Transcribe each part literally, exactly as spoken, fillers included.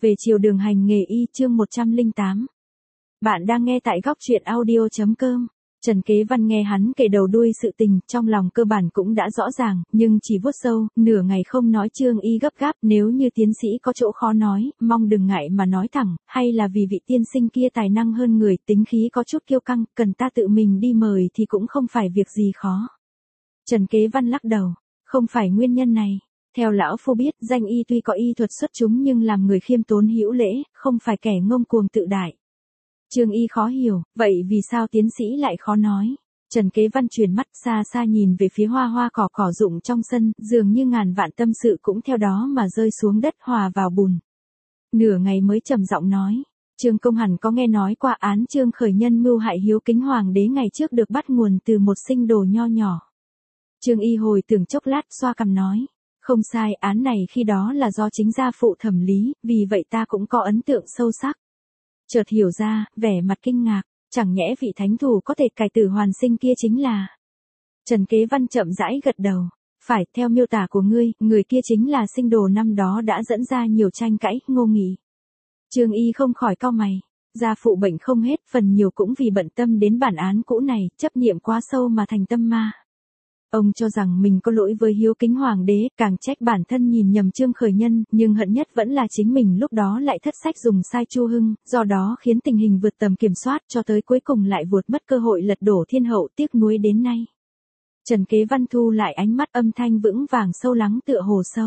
Về chiều đường hành nghề y chương một trăm lẻ tám. Bạn đang nghe tại góc truyện audio chấm com. Trần Kế Văn nghe hắn kể đầu đuôi sự tình, trong lòng cơ bản cũng đã rõ ràng, nhưng chỉ vuốt sâu, nửa ngày không nói. Trương Y gấp gáp, nếu như tiến sĩ có chỗ khó nói, mong đừng ngại mà nói thẳng, hay là vì vị tiên sinh kia tài năng hơn người, tính khí có chút kiêu căng, cần ta tự mình đi mời thì cũng không phải việc gì khó. Trần Kế Văn lắc đầu, không phải nguyên nhân này. Theo lão phu biết, danh y tuy có y thuật xuất chúng nhưng làm người khiêm tốn hữu lễ, không phải kẻ ngông cuồng tự đại. Trương Y khó hiểu, vậy vì sao tiến sĩ lại khó nói? Trần Kế Văn chuyển mắt xa xa nhìn về phía hoa hoa cỏ cỏ rụng trong sân, dường như ngàn vạn tâm sự cũng theo đó mà rơi xuống đất hòa vào bùn. Nửa ngày mới trầm giọng nói, Trương Công hẳn có nghe nói qua án Trương Khởi Nhân mưu hại hiếu kính hoàng đế ngày trước được bắt nguồn từ một sinh đồ nho nhỏ. Trương Y hồi tưởng chốc lát xoa cằm nói, không sai, án này khi đó là do chính gia phụ thẩm lý, vì vậy ta cũng có ấn tượng sâu sắc. Chợt hiểu ra, vẻ mặt kinh ngạc, chẳng nhẽ vị thánh thủ có thể cải tử hoàn sinh kia chính là... Trần Kế Văn chậm rãi gật đầu, phải, theo miêu tả của ngươi, người kia chính là sinh đồ năm đó đã dẫn ra nhiều tranh cãi, Ngô Nghị. Trương Y không khỏi cau mày, gia phụ bệnh không hết, phần nhiều cũng vì bận tâm đến bản án cũ này, chấp niệm quá sâu mà thành tâm ma. Ông cho rằng mình có lỗi với hiếu kính hoàng đế, càng trách bản thân nhìn nhầm Trương Khởi Nhân, nhưng hận nhất vẫn là chính mình lúc đó lại thất sách dùng sai Chu Hưng, do đó khiến tình hình vượt tầm kiểm soát cho tới cuối cùng lại vuột mất cơ hội lật đổ thiên hậu, tiếc nuối đến nay. Trần Kế Văn thu lại ánh mắt, âm thanh vững vàng sâu lắng tựa hồ sâu.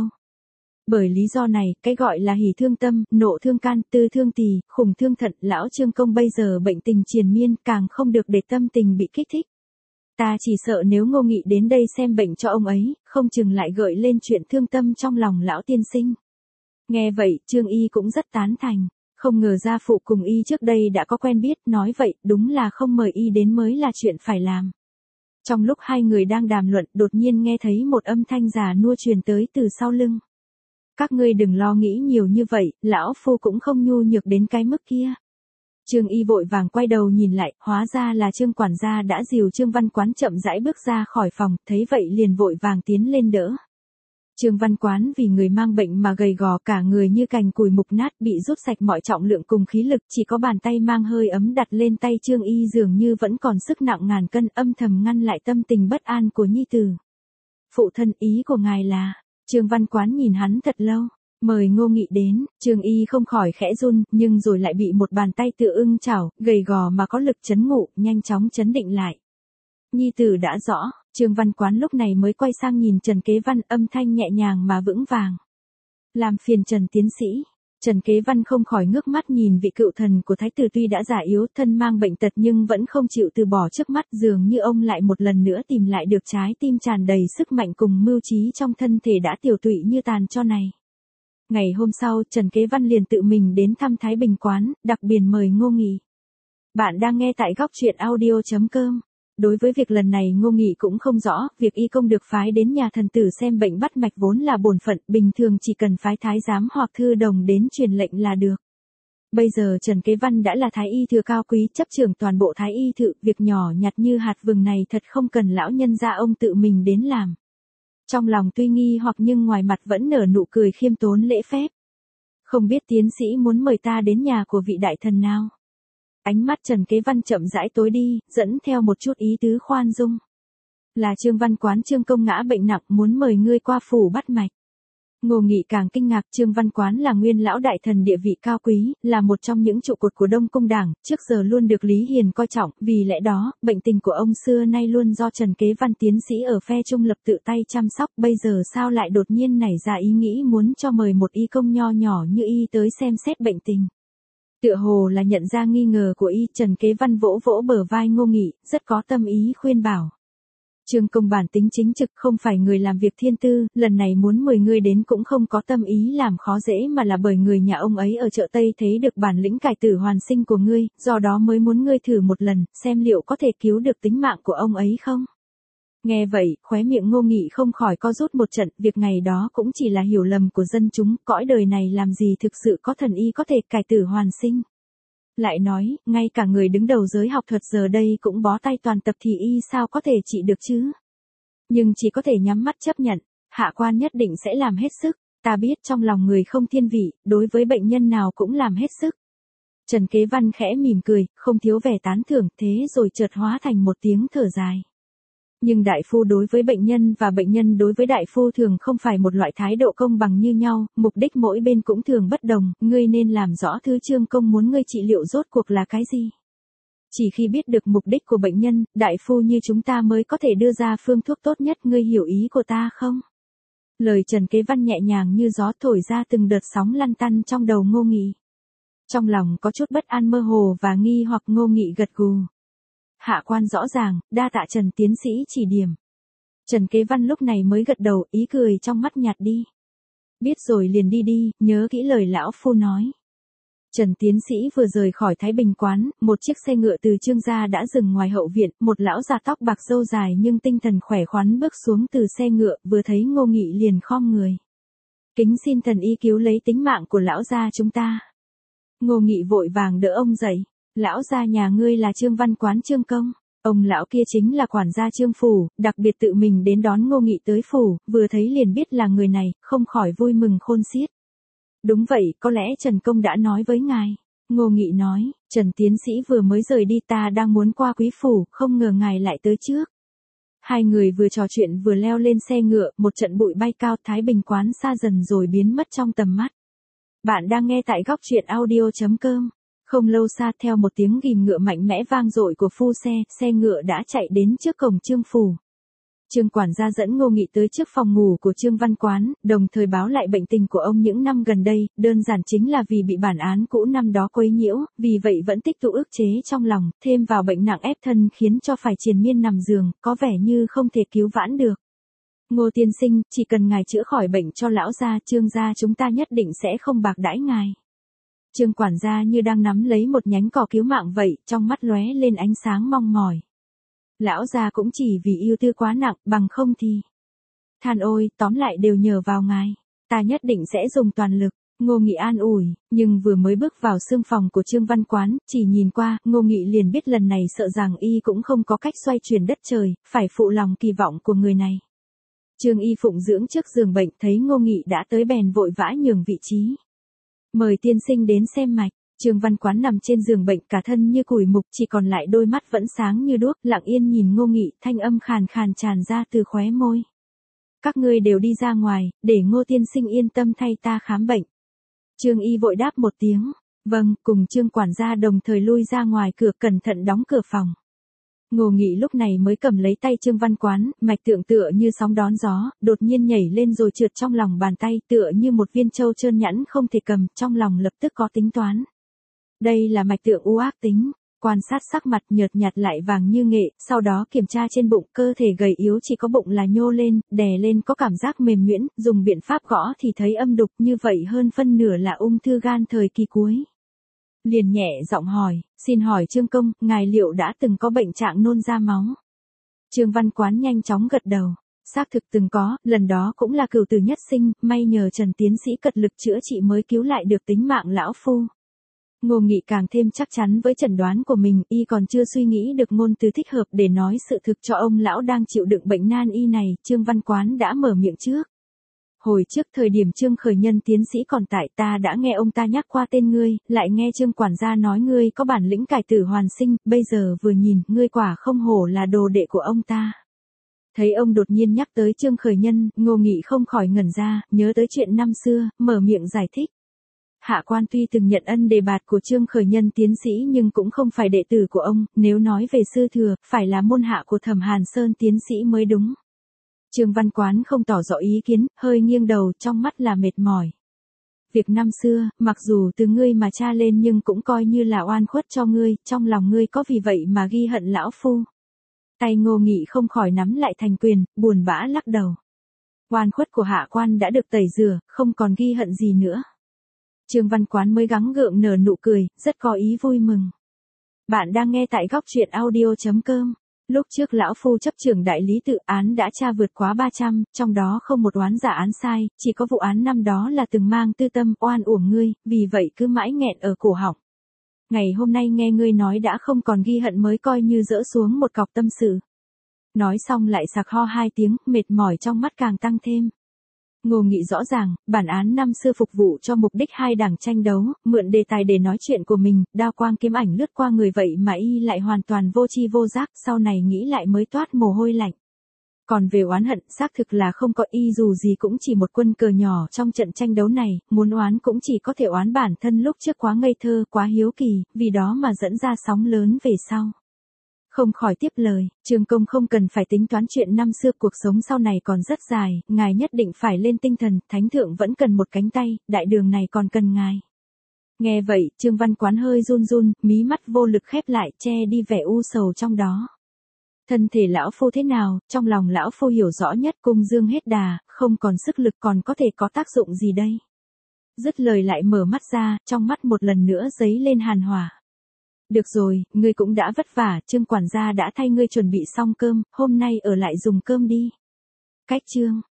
Bởi lý do này, cái gọi là hỉ thương tâm, nộ thương can, tư thương tỳ, khủng thương thận, lão Trương Công bây giờ bệnh tình triền miên, càng không được để tâm tình bị kích thích. Ta chỉ sợ nếu Ngô Nghị đến đây xem bệnh cho ông ấy, không chừng lại gợi lên chuyện thương tâm trong lòng lão tiên sinh. Nghe vậy, Trương Y cũng rất tán thành, không ngờ gia phụ cùng y trước đây đã có quen biết, nói vậy, đúng là không mời y đến mới là chuyện phải làm. Trong lúc hai người đang đàm luận, đột nhiên nghe thấy một âm thanh già nua truyền tới từ sau lưng. Các ngươi đừng lo nghĩ nhiều như vậy, lão phu cũng không nhu nhược đến cái mức kia. Trương Y vội vàng quay đầu nhìn lại, hóa ra là Trương quản gia đã dìu Trương Văn Quán chậm rãi bước ra khỏi phòng, thấy vậy liền vội vàng tiến lên đỡ. Trương Văn Quán vì người mang bệnh mà gầy gò, cả người như cành cùi mục nát, bị rút sạch mọi trọng lượng cùng khí lực, chỉ có bàn tay mang hơi ấm đặt lên tay Trương Y dường như vẫn còn sức nặng ngàn cân, âm thầm ngăn lại tâm tình bất an của nhi tử. Phụ thân, ý của ngài là... Trương Văn Quán nhìn hắn thật lâu. Mời Ngô Nghị đến, Trương Y không khỏi khẽ run, nhưng rồi lại bị một bàn tay tựa ưng chảo, gầy gò mà có lực chấn ngụ, nhanh chóng chấn định lại. Nhi tử đã rõ, Trương Văn Quán lúc này mới quay sang nhìn Trần Kế Văn, âm thanh nhẹ nhàng mà vững vàng. Làm phiền Trần tiến sĩ. Trần Kế Văn không khỏi ngước mắt nhìn vị cựu thần của thái tử, tuy đã già yếu, thân mang bệnh tật nhưng vẫn không chịu từ bỏ trước mắt, dường như ông lại một lần nữa tìm lại được trái tim tràn đầy sức mạnh cùng mưu trí trong thân thể đã tiều tụy như tàn tro này. Ngày hôm sau, Trần Kế Văn liền tự mình đến thăm Thái Bình Quán, đặc biệt mời Ngô Nghị. Bạn đang nghe tại góc truyện audio chấm com. Đối với việc lần này Ngô Nghị cũng không rõ, việc y công được phái đến nhà thần tử xem bệnh bắt mạch vốn là bổn phận, bình thường chỉ cần phái thái giám hoặc thư đồng đến truyền lệnh là được. Bây giờ Trần Kế Văn đã là thái y thừa cao quý, chấp trưởng toàn bộ thái y thự, việc nhỏ nhặt như hạt vừng này thật không cần lão nhân gia ông tự mình đến làm. Trong lòng tuy nghi hoặc nhưng ngoài mặt vẫn nở nụ cười khiêm tốn lễ phép. Không biết tiến sĩ muốn mời ta đến nhà của vị đại thần nào? Ánh mắt Trần Kế Văn chậm rãi tối đi, dẫn theo một chút ý tứ khoan dung. Là Trương Văn Quán, Trương Công ngã bệnh nặng, muốn mời ngươi qua phủ bắt mạch. Ngô Nghị càng kinh ngạc, Trương Văn Quán là nguyên lão đại thần địa vị cao quý, là một trong những trụ cột của Đông Cung Đảng, trước giờ luôn được Lý Hiền coi trọng, vì lẽ đó, bệnh tình của ông xưa nay luôn do Trần Kế Văn tiến sĩ ở phe trung lập tự tay chăm sóc, bây giờ sao lại đột nhiên nảy ra ý nghĩ muốn cho mời một y công nho nhỏ như y tới xem xét bệnh tình. Tựa hồ là nhận ra nghi ngờ của y, Trần Kế Văn vỗ vỗ bờ vai Ngô Nghị, rất có tâm ý khuyên bảo. Trương Công bản tính chính trực, không phải người làm việc thiên tư, lần này muốn mời ngươi đến cũng không có tâm ý làm khó dễ mà là bởi người nhà ông ấy ở chợ Tây thấy được bản lĩnh cải tử hoàn sinh của ngươi, do đó mới muốn ngươi thử một lần, xem liệu có thể cứu được tính mạng của ông ấy không. Nghe vậy, khóe miệng Ngô Nghị không khỏi co rút một trận, việc ngày đó cũng chỉ là hiểu lầm của dân chúng, cõi đời này làm gì thực sự có thần y có thể cải tử hoàn sinh. Lại nói, ngay cả người đứng đầu giới học thuật giờ đây cũng bó tay toàn tập thì y sao có thể trị được chứ? Nhưng chỉ có thể nhắm mắt chấp nhận, hạ quan nhất định sẽ làm hết sức. Ta biết trong lòng người không thiên vị, đối với bệnh nhân nào cũng làm hết sức. Trần Kế Văn khẽ mỉm cười, không thiếu vẻ tán thưởng, thế rồi chợt hóa thành một tiếng thở dài. Nhưng đại phu đối với bệnh nhân và bệnh nhân đối với đại phu thường không phải một loại thái độ công bằng như nhau, mục đích mỗi bên cũng thường bất đồng, ngươi nên làm rõ thứ Trương Công muốn ngươi trị liệu rốt cuộc là cái gì. Chỉ khi biết được mục đích của bệnh nhân, đại phu như chúng ta mới có thể đưa ra phương thuốc tốt nhất, ngươi hiểu ý của ta không? Lời Trần Kế Văn nhẹ nhàng như gió thổi ra từng đợt sóng lăn tăn trong đầu Ngô Nghị. Trong lòng có chút bất an mơ hồ và nghi hoặc, Ngô Nghị gật gù. Hạ quan rõ ràng, đa tạ Trần tiến sĩ chỉ điểm. Trần Kế Văn lúc này mới gật đầu, ý cười trong mắt nhạt đi. Biết rồi liền đi đi, nhớ kỹ lời lão phu nói. Trần tiến sĩ vừa rời khỏi Thái Bình quán, một chiếc xe ngựa từ Trương gia đã dừng ngoài hậu viện, một lão già tóc bạc râu dài nhưng tinh thần khỏe khoắn bước xuống từ xe ngựa, vừa thấy Ngô Nghị liền khom người. Kính xin thần y cứu lấy tính mạng của lão gia chúng ta. Ngô Nghị vội vàng đỡ ông dậy. Lão gia nhà ngươi là Trương Văn Quán Trương Công. Ông lão kia chính là quản gia Trương phủ, đặc biệt tự mình đến đón Ngô Nghị tới phủ, vừa thấy liền biết là người này, không khỏi vui mừng khôn xiết. Đúng vậy, có lẽ Trần Công đã nói với ngài. Ngô Nghị nói, Trần tiến sĩ vừa mới rời đi, ta đang muốn qua quý phủ, không ngờ ngài lại tới trước. Hai người vừa trò chuyện vừa leo lên xe ngựa, một trận bụi bay cao, Thái Bình quán xa dần rồi biến mất trong tầm mắt. Bạn đang nghe tại góc truyện audio chấm com. Không lâu xa, theo một tiếng ghìm ngựa mạnh mẽ vang dội của phu xe, xe ngựa đã chạy đến trước cổng Trương phủ. Trương quản gia dẫn Ngô Nghị tới trước phòng ngủ của Trương Văn Quán, đồng thời báo lại bệnh tình của ông những năm gần đây, đơn giản chính là vì bị bản án cũ năm đó quấy nhiễu, vì vậy vẫn tích tụ ức chế trong lòng, thêm vào bệnh nặng ép thân khiến cho phải triền miên nằm giường, có vẻ như không thể cứu vãn được. Ngô tiên sinh, chỉ cần ngài chữa khỏi bệnh cho lão gia, Trương gia chúng ta nhất định sẽ không bạc đãi ngài. Trương quản gia như đang nắm lấy một nhánh cỏ cứu mạng vậy, trong mắt lóe lên ánh sáng mong mỏi. Lão gia cũng chỉ vì yêu tư quá nặng, bằng không thì. Than ôi, tóm lại đều nhờ vào ngài. Ta nhất định sẽ dùng toàn lực. Ngô Nghị an ủi, nhưng vừa mới bước vào xương phòng của Trương Văn Quán, chỉ nhìn qua, Ngô Nghị liền biết lần này sợ rằng y cũng không có cách xoay chuyển đất trời, phải phụ lòng kỳ vọng của người này. Trương y phụng dưỡng trước giường bệnh, thấy Ngô Nghị đã tới bèn vội vã nhường vị trí. Mời tiên sinh đến xem mạch. Trương Văn Quán nằm trên giường bệnh, cả thân như củi mục, chỉ còn lại đôi mắt vẫn sáng như đuốc, lặng yên nhìn Ngô Nghị, thanh âm khàn khàn tràn ra từ khóe môi. Các ngươi đều đi ra ngoài, để Ngô tiên sinh yên tâm thay ta khám bệnh. Trương y vội đáp một tiếng, vâng, cùng Trương quản gia đồng thời lui ra ngoài cửa, cẩn thận đóng cửa phòng. Ngô Nghị lúc này mới cầm lấy tay Trương Văn Quán, mạch tượng tựa như sóng đón gió, đột nhiên nhảy lên rồi trượt trong lòng bàn tay, tựa như một viên châu trơn nhẵn không thể cầm, trong lòng lập tức có tính toán. Đây là mạch tượng u ác tính, quan sát sắc mặt nhợt nhạt lại vàng như nghệ, sau đó kiểm tra trên bụng, cơ thể gầy yếu chỉ có bụng là nhô lên, đè lên có cảm giác mềm nhuyễn, dùng biện pháp gõ thì thấy âm đục, như vậy hơn phân nửa là ung thư gan thời kỳ cuối. Liền nhẹ giọng hỏi, xin hỏi Trương Công, ngài liệu đã từng có bệnh trạng nôn ra máu? Trương Văn Quán nhanh chóng gật đầu, xác thực từng có, lần đó cũng là cửu tử nhất sinh, may nhờ Trần tiến sĩ cật lực chữa trị mới cứu lại được tính mạng lão phu. Ngô Nghị càng thêm chắc chắn với chẩn đoán của mình, y còn chưa suy nghĩ được ngôn từ thích hợp để nói sự thực cho ông lão đang chịu đựng bệnh nan y này, Trương Văn Quán đã mở miệng trước. Hồi trước thời điểm Trương Khởi Nhân tiến sĩ còn tại, ta đã nghe ông ta nhắc qua tên ngươi, lại nghe Trương quản gia nói ngươi có bản lĩnh cải tử hoàn sinh, bây giờ vừa nhìn, ngươi quả không hổ là đồ đệ của ông ta. Thấy ông đột nhiên nhắc tới Trương Khởi Nhân, Ngô Nghị không khỏi ngẩn ra, nhớ tới chuyện năm xưa, mở miệng giải thích. Hạ quan tuy từng nhận ân đề bạt của Trương Khởi Nhân tiến sĩ nhưng cũng không phải đệ tử của ông, nếu nói về sư thừa, phải là môn hạ của Thẩm Hàn Sơn tiến sĩ mới đúng. Trương Văn Quán không tỏ rõ ý kiến, hơi nghiêng đầu, trong mắt là mệt mỏi. Việc năm xưa, mặc dù từ ngươi mà tra lên nhưng cũng coi như là oan khuất cho ngươi, trong lòng ngươi có vì vậy mà ghi hận lão phu. Tay Ngô Nghị không khỏi nắm lại thành quyền, buồn bã lắc đầu. Oan khuất của hạ quan đã được tẩy rửa, không còn ghi hận gì nữa. Trương Văn Quán mới gắng gượng nở nụ cười, rất có ý vui mừng. Bạn đang nghe tại góc truyện audio chấm com. Lúc trước lão phu chấp trưởng đại lý tự án đã tra vượt quá ba trăm, trong đó không một oán giả án sai, chỉ có vụ án năm đó là từng mang tư tâm oan uổng ngươi, vì vậy cứ mãi nghẹn ở cổ họng. Ngày hôm nay nghe ngươi nói đã không còn ghi hận mới coi như dỡ xuống một cọc tâm sự. Nói xong lại sặc ho hai tiếng, mệt mỏi trong mắt càng tăng thêm. Ngô Nghị rõ ràng, bản án năm xưa phục vụ cho mục đích hai đảng tranh đấu, mượn đề tài để nói chuyện của mình, đao quang kiếm ảnh lướt qua người vậy mà y lại hoàn toàn vô tri vô giác, sau này nghĩ lại mới toát mồ hôi lạnh. Còn về oán hận, xác thực là không có, y dù gì cũng chỉ một quân cờ nhỏ trong trận tranh đấu này, muốn oán cũng chỉ có thể oán bản thân lúc trước quá ngây thơ, quá hiếu kỳ, vì đó mà dẫn ra sóng lớn về sau. Không khỏi tiếp lời, Trương công không cần phải tính toán chuyện năm xưa, cuộc sống sau này còn rất dài, ngài nhất định phải lên tinh thần, thánh thượng vẫn cần một cánh tay, đại đường này còn cần ngài. Nghe vậy, Trương Văn Quán hơi run run, mí mắt vô lực khép lại, che đi vẻ u sầu trong đó. Thân thể lão phu thế nào, trong lòng lão phu hiểu rõ nhất, cung dương hết đà, không còn sức lực, còn có thể có tác dụng gì đây. Dứt lời lại mở mắt ra, trong mắt một lần nữa dấy lên hàn hỏa. Được rồi, ngươi cũng đã vất vả, Trương quản gia đã thay ngươi chuẩn bị xong cơm, hôm nay ở lại dùng cơm đi. Cách Trương